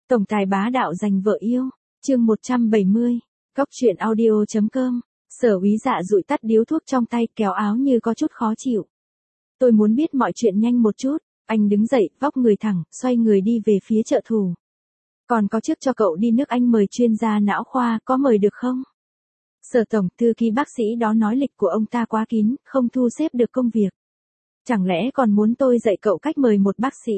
Tổng tài bá đạo giành vợ yêu. Chương 170. Cóc truyện audio.com. Sở Úy Dạ dụi tắt điếu thuốc trong tay, kéo áo như có chút khó chịu. Tôi muốn biết mọi chuyện nhanh một chút. Anh đứng dậy, vóc người thẳng, xoay người đi về phía trợ thủ. Còn có trước cho cậu đi nước Anh mời chuyên gia não khoa, có mời được không? Sở tổng thư ký bác sĩ đó nói lịch của ông ta quá kín, không thu xếp được công việc. Chẳng lẽ còn muốn tôi dạy cậu cách mời một bác sĩ?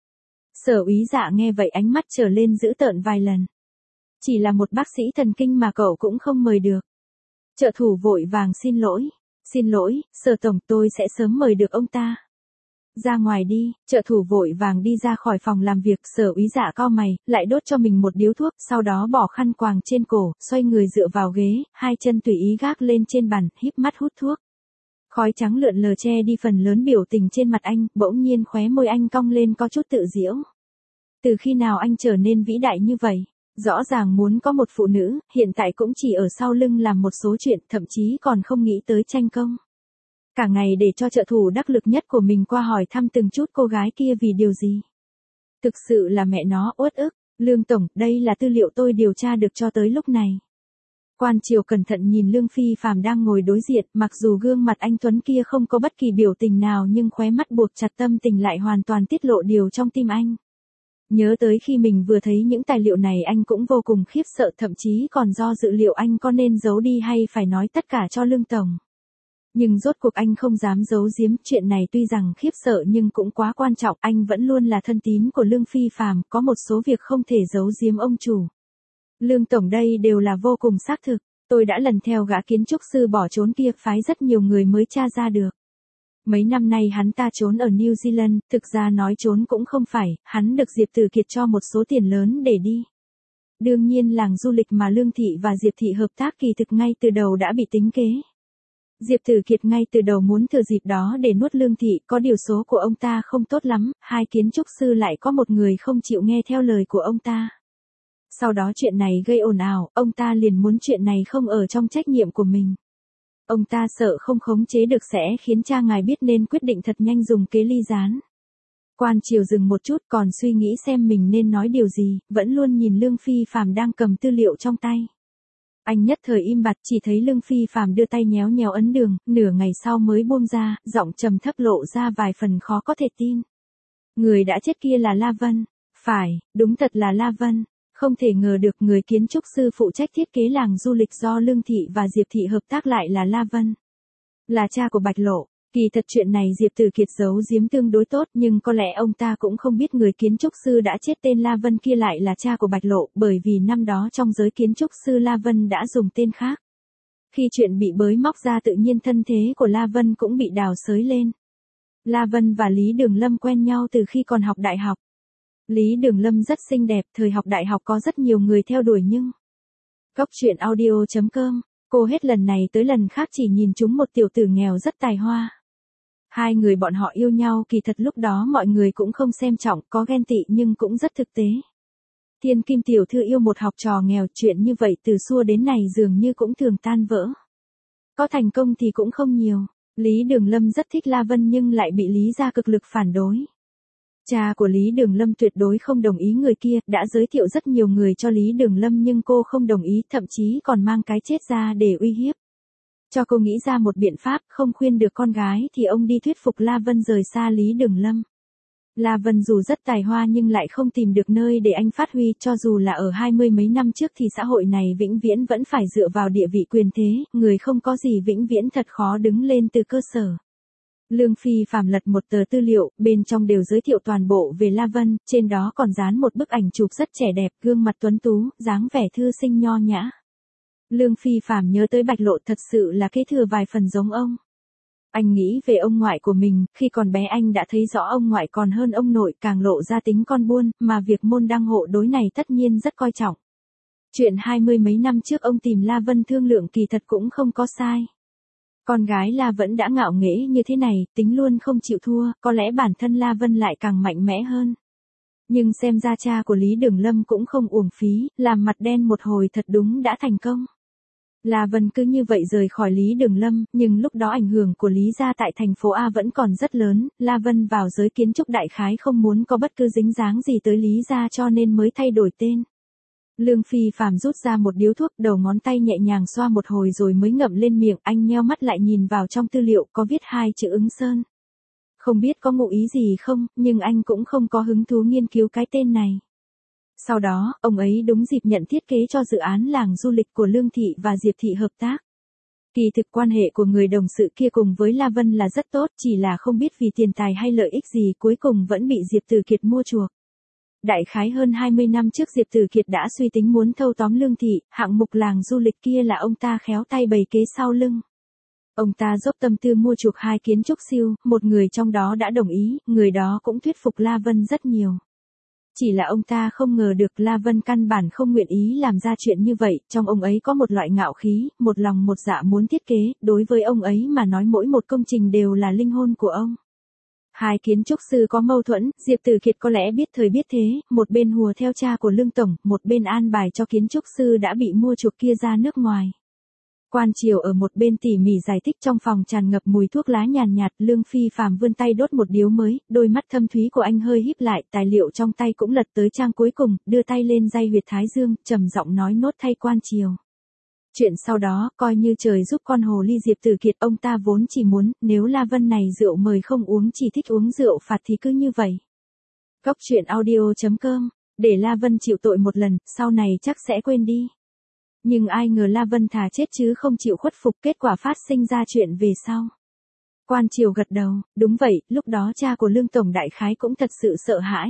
Sở Úy Dạ nghe vậy ánh mắt trở lên dữ tợn vài lần. Chỉ là một bác sĩ thần kinh mà cậu cũng không mời được. Trợ thủ vội vàng xin lỗi. Xin lỗi, sở tổng, tôi sẽ sớm mời được ông ta. Ra ngoài đi, trợ thủ vội vàng đi ra khỏi phòng làm việc. Sở Úy Dạ cau mày, lại đốt cho mình một điếu thuốc, sau đó bỏ khăn quàng trên cổ, xoay người dựa vào ghế, hai chân tùy ý gác lên trên bàn, híp mắt hút thuốc. Khói trắng lượn lờ che đi phần lớn biểu tình trên mặt anh, bỗng nhiên khóe môi anh cong lên có chút tự giễu. Từ khi nào anh trở nên vĩ đại như vậy? Rõ ràng muốn có một phụ nữ, hiện tại cũng chỉ ở sau lưng làm một số chuyện, thậm chí còn không nghĩ tới tranh công. Cả ngày để cho trợ thủ đắc lực nhất của mình qua hỏi thăm từng chút cô gái kia vì điều gì? Thực sự là mẹ nó uất ức. Lương tổng, đây là tư liệu tôi điều tra được cho tới lúc này. Quan Triều cẩn thận nhìn Lương Phi Phàm đang ngồi đối diện, mặc dù gương mặt anh tuấn kia không có bất kỳ biểu tình nào nhưng khóe mắt buộc chặt tâm tình lại hoàn toàn tiết lộ điều trong tim anh. Nhớ tới khi mình vừa thấy những tài liệu này anh cũng vô cùng khiếp sợ, thậm chí còn do dự liệu anh có nên giấu đi hay phải nói tất cả cho Lương tổng. Nhưng rốt cuộc anh không dám giấu giếm, chuyện này tuy rằng khiếp sợ nhưng cũng quá quan trọng, anh vẫn luôn là thân tín của Lương Phi Phàm, có một số việc không thể giấu giếm ông chủ. Lương tổng, đây đều là vô cùng xác thực, tôi đã lần theo gã kiến trúc sư bỏ trốn kia, phái rất nhiều người mới tra ra được. Mấy năm nay hắn ta trốn ở New Zealand, thực ra nói trốn cũng không phải, hắn được Diệp Tử Kiệt cho một số tiền lớn để đi. Đương nhiên làng du lịch mà Lương Thị và Diệp Thị hợp tác kỳ thực ngay từ đầu đã bị tính kế. Diệp Tử Kiệt ngay từ đầu muốn thừa dịp đó để nuốt Lương Thị, có điều số của ông ta không tốt lắm, hai kiến trúc sư lại có một người không chịu nghe theo lời của ông ta. Sau đó chuyện này gây ồn ào, ông ta liền muốn chuyện này không ở trong trách nhiệm của mình. Ông ta sợ không khống chế được sẽ khiến cha ngài biết nên quyết định thật nhanh dùng kế ly gián. Quan Triều dừng một chút còn suy nghĩ xem mình nên nói điều gì, vẫn luôn nhìn Lương Phi Phàm đang cầm tư liệu trong tay. Anh nhất thời im bặt, chỉ thấy Lương Phi Phàm đưa tay nhéo nhéo ấn đường, nửa ngày sau mới buông ra, giọng trầm thấp lộ ra vài phần khó có thể tin. Người đã chết kia là La Vân. Phải, đúng thật là La Vân. Không thể ngờ được người kiến trúc sư phụ trách thiết kế làng du lịch do Lương Thị và Diệp Thị hợp tác lại là La Vân. Là cha của Bạch Lộ. Kỳ thật chuyện này Diệp Tử Kiệt giấu giếm tương đối tốt, nhưng có lẽ ông ta cũng không biết người kiến trúc sư đã chết tên La Vân kia lại là cha của Bạch Lộ, bởi vì năm đó trong giới kiến trúc sư La Vân đã dùng tên khác. Khi chuyện bị bới móc ra tự nhiên thân thế của La Vân cũng bị đào xới lên. La Vân và Lý Đường Lâm quen nhau từ khi còn học đại học. Lý Đường Lâm rất xinh đẹp, thời học đại học có rất nhiều người theo đuổi nhưng... Cóc truyện audio.com, cô hết lần này tới lần khác chỉ nhìn chúng một tiểu tử nghèo rất tài hoa. Hai người bọn họ yêu nhau, kỳ thật lúc đó mọi người cũng không xem trọng, có ghen tị nhưng cũng rất thực tế. Thiên Kim tiểu thư yêu một học trò nghèo, chuyện như vậy từ xưa đến nay dường như cũng thường tan vỡ. Có thành công thì cũng không nhiều. Lý Đường Lâm rất thích La Vân nhưng lại bị Lý gia cực lực phản đối. Cha của Lý Đường Lâm tuyệt đối không đồng ý người kia, đã giới thiệu rất nhiều người cho Lý Đường Lâm nhưng cô không đồng ý, thậm chí còn mang cái chết ra để uy hiếp. Cho cô nghĩ ra một biện pháp, không khuyên được con gái thì ông đi thuyết phục La Vân rời xa Lý Đường Lâm. La Vân dù rất tài hoa nhưng lại không tìm được nơi để anh phát huy, cho dù là ở 20 mấy năm trước thì xã hội này vĩnh viễn vẫn phải dựa vào địa vị quyền thế, người không có gì vĩnh viễn thật khó đứng lên từ cơ sở. Lương Phi Phàm lật một tờ tư liệu, bên trong đều giới thiệu toàn bộ về La Vân, trên đó còn dán một bức ảnh chụp rất trẻ đẹp, gương mặt tuấn tú, dáng vẻ thư sinh nho nhã. Lương Phi Phàm nhớ tới Bạch Lộ, thật sự là kế thừa vài phần giống ông. Anh nghĩ về ông ngoại của mình, khi còn bé anh đã thấy rõ ông ngoại còn hơn ông nội, càng lộ ra tính con buôn, mà việc môn đăng hộ đối này tất nhiên rất coi trọng. Chuyện 20 mấy năm trước ông tìm La Vân thương lượng kỳ thật cũng không có sai. Con gái La vẫn đã ngạo nghễ như thế này, tính luôn không chịu thua, có lẽ bản thân La Vân lại càng mạnh mẽ hơn. Nhưng xem ra cha của Lý Đường Lâm cũng không uổng phí, làm mặt đen một hồi thật đúng đã thành công. La Vân cứ như vậy rời khỏi Lý Đường Lâm, nhưng lúc đó ảnh hưởng của Lý gia tại thành phố A vẫn còn rất lớn, La Vân vào giới kiến trúc đại khái không muốn có bất cứ dính dáng gì tới Lý gia cho nên mới thay đổi tên. Lương Phi Phàm rút ra một điếu thuốc, đầu ngón tay nhẹ nhàng xoa một hồi rồi mới ngậm lên miệng, anh nheo mắt lại nhìn vào trong tư liệu có viết 2 chữ Ứng Sơn. Không biết có ngụ ý gì không, nhưng anh cũng không có hứng thú nghiên cứu cái tên này. Sau đó, ông ấy đúng dịp nhận thiết kế cho dự án làng du lịch của Lương Thị và Diệp Thị hợp tác. Kỳ thực quan hệ của người đồng sự kia cùng với La Vân là rất tốt, chỉ là không biết vì tiền tài hay lợi ích gì cuối cùng vẫn bị Diệp Tử Kiệt mua chuộc. Đại khái hơn 20 năm trước Diệp Tử Kiệt đã suy tính muốn thâu tóm Lương Thị, hạng mục làng du lịch kia là ông ta khéo tay bày kế sau lưng. Ông ta dốc tâm tư mua chuộc 2 kiến trúc siêu, một người trong đó đã đồng ý, người đó cũng thuyết phục La Vân rất nhiều. Chỉ là ông ta không ngờ được La Vân căn bản không nguyện ý làm ra chuyện như vậy, trong ông ấy có một loại ngạo khí, một lòng một dạ muốn thiết kế, đối với ông ấy mà nói mỗi một công trình đều là linh hồn của ông. 2 kiến trúc sư có mâu thuẫn, Diệp Tử Kiệt có lẽ biết thời biết thế, một bên hùa theo cha của Lương Tổng, một bên an bài cho kiến trúc sư đã bị mua chuộc kia ra nước ngoài. Quan Triều ở một bên tỉ mỉ giải thích, trong phòng tràn ngập mùi thuốc lá nhàn nhạt, Lương Phi Phàm vươn tay đốt một điếu mới, đôi mắt thâm thúy của anh hơi híp lại, tài liệu trong tay cũng lật tới trang cuối cùng, đưa tay lên day huyệt thái dương, trầm giọng nói nốt thay Quan Triều. Chuyện sau đó, coi như trời giúp con hồ ly Diệp Tử Kiệt, ông ta vốn chỉ muốn, nếu La Vân này rượu mời không uống chỉ thích uống rượu phạt thì cứ như vậy. Cóc truyện audio.com, để La Vân chịu tội một lần, sau này chắc sẽ quên đi. Nhưng ai ngờ La Vân thà chết chứ không chịu khuất phục, kết quả phát sinh ra chuyện về sau. Quan Triều gật đầu, đúng vậy, lúc đó cha của Lương Tổng đại khái cũng thật sự sợ hãi.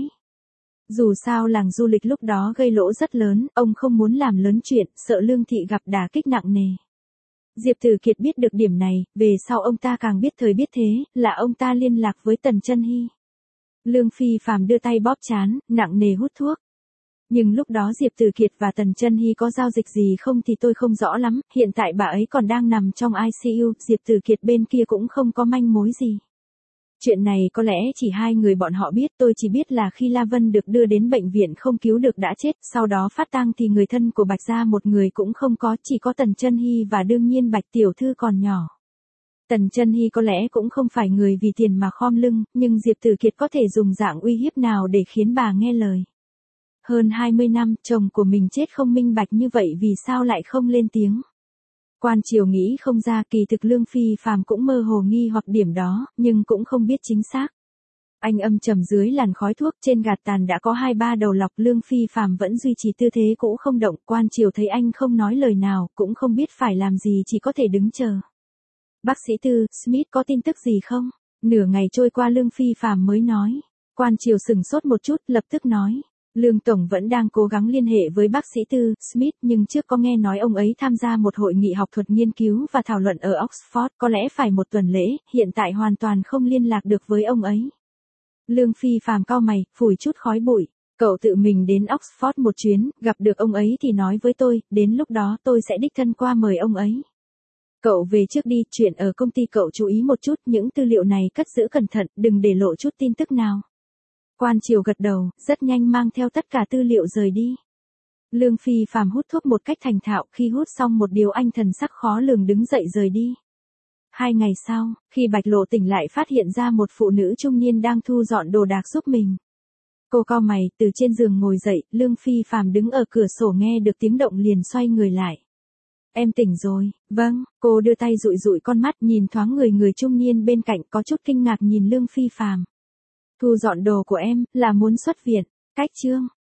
Dù sao làng du lịch lúc đó gây lỗ rất lớn, ông không muốn làm lớn chuyện, sợ Lương Thị gặp đả kích nặng nề. Diệp Tử Kiệt biết được điểm này, về sau ông ta càng biết thời biết thế, là ông ta liên lạc với Tần Chân Hy. Lương Phi Phàm đưa tay bóp trán, nặng nề hút thuốc. Nhưng lúc đó Diệp Tử Kiệt và Tần Chân Hy có giao dịch gì không thì tôi không rõ lắm, hiện tại bà ấy còn đang nằm trong ICU, Diệp Tử Kiệt bên kia cũng không có manh mối gì. Chuyện này có lẽ chỉ 2 người bọn họ biết, tôi chỉ biết là khi La Vân được đưa đến bệnh viện không cứu được đã chết, sau đó phát tang thì người thân của Bạch gia một người cũng không có, chỉ có Tần Chân Hy và đương nhiên Bạch tiểu thư còn nhỏ. Tần Chân Hy có lẽ cũng không phải người vì tiền mà khom lưng, nhưng Diệp Tử Kiệt có thể dùng dạng uy hiếp nào để khiến bà nghe lời. Hơn 20 năm, chồng của mình chết không minh bạch như vậy vì sao lại không lên tiếng. Quan Triều nghĩ không ra, kỳ thực Lương Phi Phàm cũng mơ hồ nghi hoặc điểm đó, nhưng cũng không biết chính xác. Anh âm trầm dưới làn khói thuốc, trên gạt tàn đã có 2-3 đầu lọc, Lương Phi Phàm vẫn duy trì tư thế cũ không động, Quan Triều thấy anh không nói lời nào, cũng không biết phải làm gì, chỉ có thể đứng chờ. Bác sĩ Tư, Smith có tin tức gì không? Nửa ngày trôi qua Lương Phi Phàm mới nói. Quan Triều sừng sốt một chút, lập tức nói. Lương Tổng vẫn đang cố gắng liên hệ với bác sĩ Tư, Smith, nhưng trước có nghe nói ông ấy tham gia một hội nghị học thuật nghiên cứu và thảo luận ở Oxford, có lẽ phải một tuần lễ, hiện tại hoàn toàn không liên lạc được với ông ấy. Lương Phi Phàm cau mày, phủi chút khói bụi, cậu tự mình đến Oxford một chuyến, gặp được ông ấy thì nói với tôi, đến lúc đó tôi sẽ đích thân qua mời ông ấy. Cậu về trước đi, chuyện ở công ty cậu chú ý một chút, những tư liệu này cất giữ cẩn thận, đừng để lộ chút tin tức nào. Quan Triều gật đầu, rất nhanh mang theo tất cả tư liệu rời đi. Lương Phi Phàm hút thuốc một cách thành thạo, khi hút xong một điều anh thần sắc khó lường đứng dậy rời đi. 2 ngày sau, khi Bạch Lộ tỉnh lại phát hiện ra một phụ nữ trung niên đang thu dọn đồ đạc giúp mình. Cô cau mày, từ trên giường ngồi dậy, Lương Phi Phàm đứng ở cửa sổ nghe được tiếng động liền xoay người lại. Em tỉnh rồi, vâng, cô đưa tay dụi dụi con mắt nhìn thoáng người trung niên bên cạnh có chút kinh ngạc nhìn Lương Phi Phàm. Thu dọn đồ của em, là muốn xuất viện, cách chương.